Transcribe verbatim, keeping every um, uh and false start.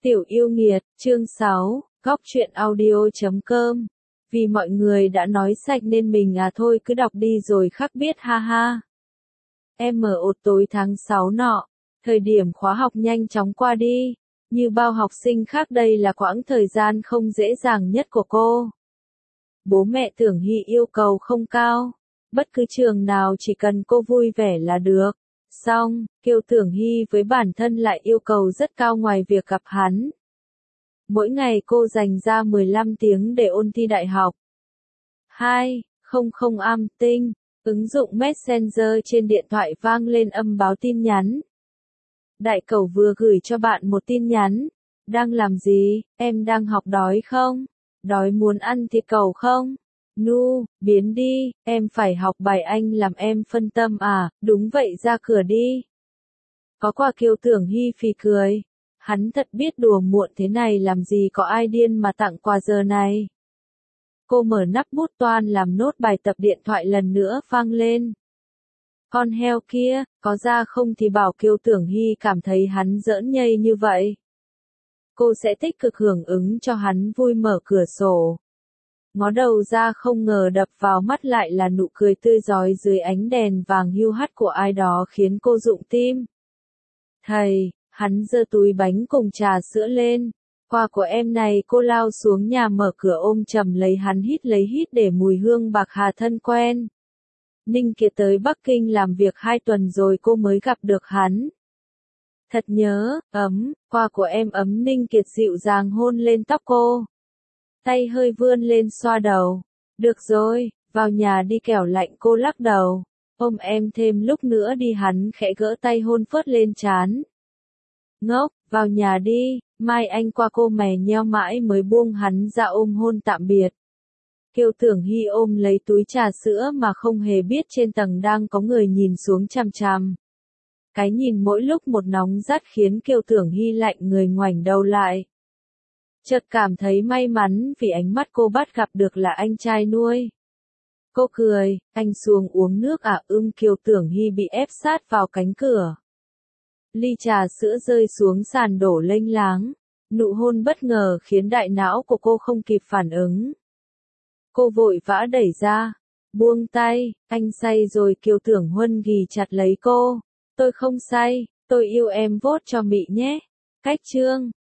Tiểu yêu nghiệt, chương sáu, góc truyện audio chấm com. Vì mọi người đã nói sạch nên mình à thôi cứ đọc đi rồi khắc biết ha ha. Em mở ột tối tháng sáu nọ, thời điểm khóa học nhanh chóng qua đi. Như bao học sinh khác đây là quãng thời gian không dễ dàng nhất của cô. Bố mẹ Tưởng Hy yêu cầu không cao. Bất cứ trường nào chỉ cần cô vui vẻ là được. Xong, Kiều Tưởng Hy với bản thân lại yêu cầu rất cao ngoài việc gặp hắn. Mỗi ngày cô dành ra mười lăm tiếng để ôn thi đại học. hai không không am tinh, ứng dụng Messenger trên điện thoại vang lên âm báo tin nhắn. Đại cẩu vừa gửi cho bạn một tin nhắn. Đang làm gì, em đang học đói không? Đói muốn ăn thịt cẩu không? Nu, biến đi, em phải học bài anh làm em phân tâm à, đúng vậy ra cửa đi. Có quà Kiều Tưởng Hy phì cười. Hắn thật biết đùa muộn thế này làm gì có ai điên mà tặng quà giờ này. Cô mở nắp bút toan làm nốt bài tập điện thoại lần nữa vang lên. Con heo kia, có ra không thì bảo Kiều Tưởng Hy cảm thấy hắn giỡn nhây như vậy. Cô sẽ tích cực hưởng ứng cho hắn vui mở cửa sổ. Ngó đầu ra không ngờ đập vào mắt lại là nụ cười tươi rói dưới ánh đèn vàng hiu hắt của ai đó khiến cô rụng tim. Thầy, hắn giơ túi bánh cùng trà sữa lên. Quà của em này. Cô lao xuống nhà mở cửa ôm chầm lấy hắn hít lấy hít để mùi hương bạc hà thân quen. Ninh Kiệt tới Bắc Kinh làm việc hai tuần rồi cô mới gặp được hắn. Thật nhớ, ấm, quà của em ấm. Ninh Kiệt dịu dàng hôn lên tóc cô. Tay hơi vươn lên xoa đầu. Được rồi, vào nhà đi kẻo lạnh. Cô lắc đầu. Ôm em thêm lúc nữa đi. Hắn khẽ gỡ tay hôn phớt lên trán. Ngốc, vào nhà đi, mai anh qua. Cô mè nheo mãi mới buông hắn ra ôm hôn tạm biệt. Kiều Tưởng Hy ôm lấy túi trà sữa mà không hề biết trên tầng đang có người nhìn xuống chằm chằm. Cái nhìn mỗi lúc một nóng rát khiến Kiều Tưởng Hy lạnh người ngoảnh đầu lại. Chợt cảm thấy may mắn vì ánh mắt cô bắt gặp được là anh trai nuôi. Cô cười, anh xuống uống nước à? Ưm. Kiều Tưởng Hy bị ép sát vào cánh cửa. Ly trà sữa rơi xuống sàn đổ lênh láng. Nụ hôn bất ngờ khiến đại não của cô không kịp phản ứng. Cô vội vã đẩy ra. Buông tay, anh say rồi. Kiều Tưởng Huân ghì chặt lấy cô. Tôi không say, tôi yêu em vote cho Mị nhé. Cách chương.